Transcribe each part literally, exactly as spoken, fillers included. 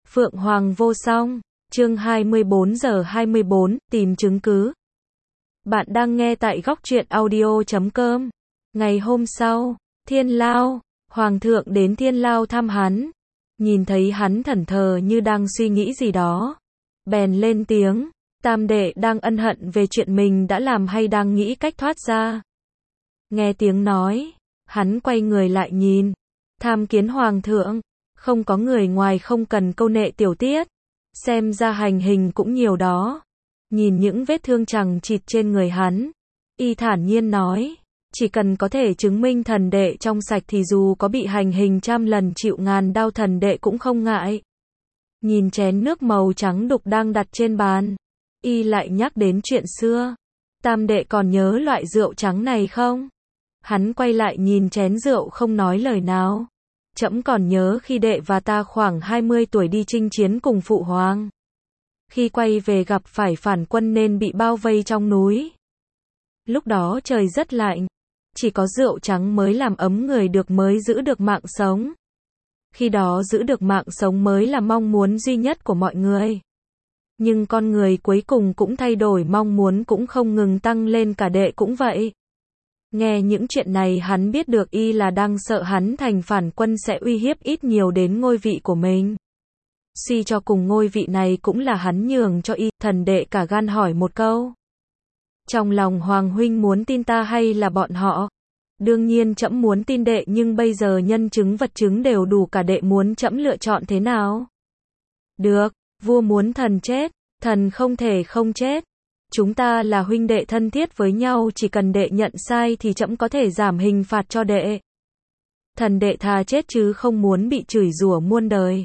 Phượng Hoàng vô song, chương hai mươi bốn giờ hai mươi bốn, tìm chứng cứ. Bạn đang nghe tại góc truyện audio chấm com. Ngày hôm sau, Thiên Lao, Hoàng thượng đến Thiên Lao thăm hắn. Nhìn thấy hắn thẫn thờ như đang suy nghĩ gì đó. Bèn lên tiếng, Tam đệ đang ân hận về chuyện mình đã làm hay đang nghĩ cách thoát ra. Nghe tiếng nói, hắn quay người lại nhìn. Tham kiến Hoàng thượng, không có người ngoài không cần câu nệ tiểu tiết. Xem ra hành hình cũng nhiều đó. Nhìn những vết thương chằng chịt trên người hắn, y thản nhiên nói, chỉ cần có thể chứng minh thần đệ trong sạch thì dù có bị hành hình trăm lần chịu ngàn đau thần đệ cũng không ngại. Nhìn chén nước màu trắng đục đang đặt trên bàn, y lại nhắc đến chuyện xưa. Tam đệ còn nhớ loại rượu trắng này không? Hắn quay lại nhìn chén rượu không nói lời nào. Trẫm còn nhớ khi đệ và ta khoảng hai mươi tuổi đi chinh chiến cùng phụ hoàng. Khi quay về gặp phải phản quân nên bị bao vây trong núi. Lúc đó trời rất lạnh, chỉ có rượu trắng mới làm ấm người được mới giữ được mạng sống. Khi đó giữ được mạng sống mới là mong muốn duy nhất của mọi người. Nhưng con người cuối cùng cũng thay đổi, mong muốn cũng không ngừng tăng lên, cả đệ cũng vậy. Nghe những chuyện này hắn biết được y là đang sợ hắn thành phản quân sẽ uy hiếp ít nhiều đến ngôi vị của mình. Suy cho cùng ngôi vị này cũng là hắn nhường cho y. Thần đệ cả gan hỏi một câu. Trong lòng Hoàng huynh muốn tin ta hay là bọn họ? Đương nhiên trẫm muốn tin đệ, nhưng bây giờ nhân chứng vật chứng đều đủ cả, đệ muốn trẫm lựa chọn thế nào? Được, vua muốn thần chết, thần không thể không chết. Chúng ta là huynh đệ thân thiết với nhau, chỉ cần đệ nhận sai thì trẫm có thể giảm hình phạt cho đệ. Thần đệ thà chết chứ không muốn bị chửi rủa muôn đời.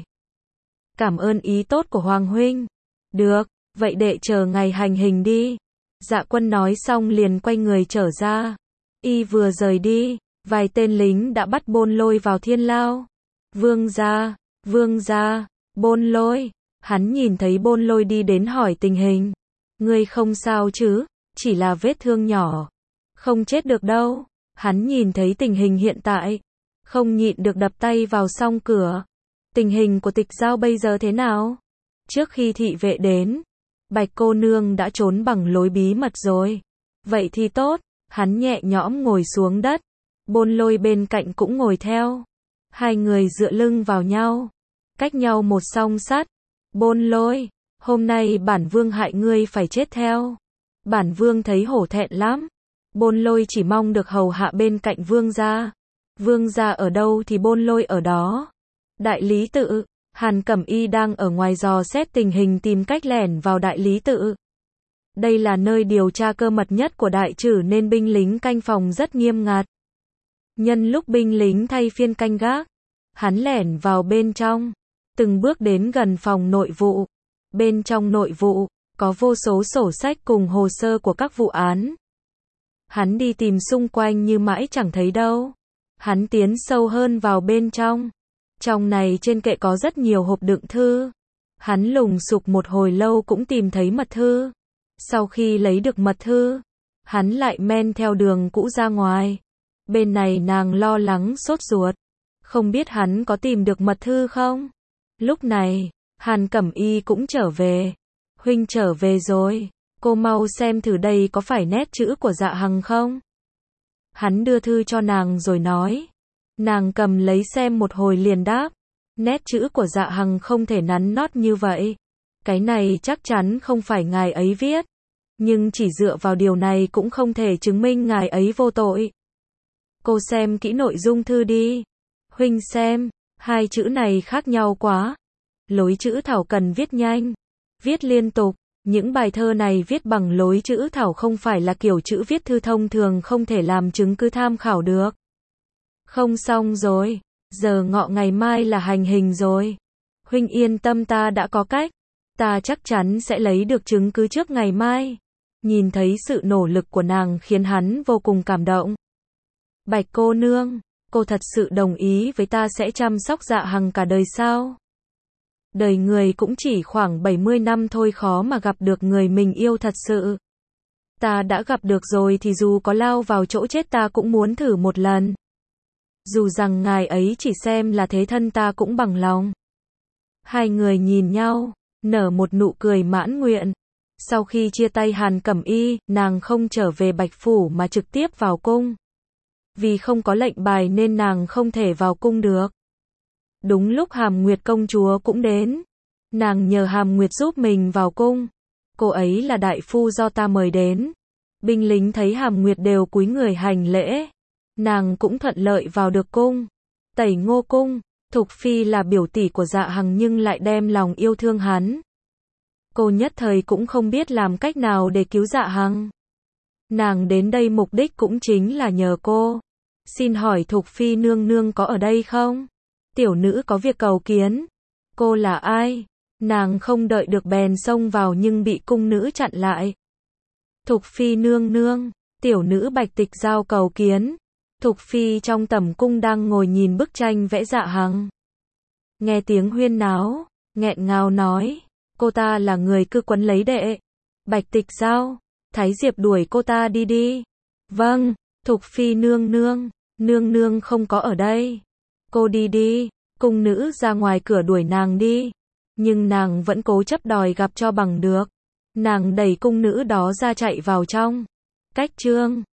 Cảm ơn ý tốt của Hoàng huynh. Được, vậy đệ chờ ngày hành hình đi. Dạ Quân nói xong liền quay người trở ra. Y vừa rời đi, vài tên lính đã bắt Bôn Lôi vào Thiên Lao. Vương gia, vương gia, Bôn Lôi. Hắn nhìn thấy Bôn Lôi đi đến hỏi tình hình. Ngươi không sao chứ, chỉ là vết thương nhỏ. Không chết được đâu. Hắn nhìn thấy tình hình hiện tại, không nhịn được đập tay vào song cửa. Tình hình của Tịch Giao bây giờ thế nào? Trước khi thị vệ đến, Bạch cô nương đã trốn bằng lối bí mật rồi. Vậy thì tốt. Hắn nhẹ nhõm ngồi xuống đất. Bôn Lôi bên cạnh cũng ngồi theo. Hai người dựa lưng vào nhau, cách nhau một song sắt. Bôn Lôi, hôm nay bản vương hại ngươi phải chết theo. Bản vương thấy hổ thẹn lắm. Bôn Lôi chỉ mong được hầu hạ bên cạnh vương gia. Vương gia ở đâu thì Bôn Lôi ở đó. Đại lý tự, Hàn Cẩm Y đang ở ngoài dò xét tình hình, tìm cách lẻn vào đại lý tự. Đây là nơi điều tra cơ mật nhất của đại trử nên binh lính canh phòng rất nghiêm ngặt. Nhân lúc binh lính thay phiên canh gác, hắn lẻn vào bên trong, từng bước đến gần phòng nội vụ. Bên trong nội vụ, có vô số sổ sách cùng hồ sơ của các vụ án. Hắn đi tìm xung quanh như mãi chẳng thấy đâu. Hắn tiến sâu hơn vào bên trong. Trong này trên kệ có rất nhiều hộp đựng thư. Hắn lùng sục một hồi lâu cũng tìm thấy mật thư. Sau khi lấy được mật thư, hắn lại men theo đường cũ ra ngoài. Bên này nàng lo lắng sốt ruột, không biết hắn có tìm được mật thư không? Lúc này, Hàn Cẩm Y cũng trở về. Huynh trở về rồi, cô mau xem thử đây có phải nét chữ của Dạ Hằng không? Hắn đưa thư cho nàng rồi nói. Nàng cầm lấy xem một hồi liền đáp. Nét chữ của Dạ Hằng không thể nắn nót như vậy. Cái này chắc chắn không phải ngài ấy viết. Nhưng chỉ dựa vào điều này cũng không thể chứng minh ngài ấy vô tội. Cô xem kỹ nội dung thư đi. Huynh xem, hai chữ này khác nhau quá. Lối chữ thảo cần viết nhanh, viết liên tục. Những bài thơ này viết bằng lối chữ thảo không phải là kiểu chữ viết thư thông thường, không thể làm chứng cứ tham khảo được. Không xong rồi, giờ ngọ ngày mai là hành hình rồi. Huynh yên tâm, ta đã có cách. Ta chắc chắn sẽ lấy được chứng cứ trước ngày mai. Nhìn thấy sự nỗ lực của nàng khiến hắn vô cùng cảm động. Bạch cô nương, cô thật sự đồng ý với ta sẽ chăm sóc Dạ Hằng cả đời sao? Đời người cũng chỉ khoảng bảy mươi năm thôi, khó mà gặp được người mình yêu thật sự. Ta đã gặp được rồi thì dù có lao vào chỗ chết ta cũng muốn thử một lần. Dù rằng ngài ấy chỉ xem là thế thân ta cũng bằng lòng. Hai người nhìn nhau, nở một nụ cười mãn nguyện. Sau khi chia tay Hàn Cẩm Y, nàng không trở về Bạch Phủ mà trực tiếp vào cung. Vì không có lệnh bài nên nàng không thể vào cung được. Đúng lúc Hàm Nguyệt công chúa cũng đến. Nàng nhờ Hàm Nguyệt giúp mình vào cung. Cô ấy là đại phu do ta mời đến. Binh lính thấy Hàm Nguyệt đều cúi người hành lễ. Nàng cũng thuận lợi vào được cung. Tẩy Ngô cung, Thục Phi là biểu tỷ của Dạ Hằng nhưng lại đem lòng yêu thương hắn. Cô nhất thời cũng không biết làm cách nào để cứu Dạ Hằng. Nàng đến đây mục đích cũng chính là nhờ cô. Xin hỏi Thục Phi nương nương có ở đây không? Tiểu nữ có việc cầu kiến. Cô là ai? Nàng không đợi được bèn xông vào nhưng bị cung nữ chặn lại. Thục Phi nương nương, tiểu nữ Bạch Tịch Giao cầu kiến. Thục Phi trong tẩm cung đang ngồi nhìn bức tranh vẽ Dạ Hằng. Nghe tiếng huyên náo, nghẹn ngào nói, cô ta là người cứ quấn lấy đệ. Bạch Tịch Giao, Thái Diệp đuổi cô ta đi đi. Vâng, Thục Phi nương nương, nương nương không có ở đây. Cô đi đi, cung nữ ra ngoài cửa đuổi nàng đi. Nhưng nàng vẫn cố chấp đòi gặp cho bằng được. Nàng đẩy cung nữ đó ra chạy vào trong. Cách chương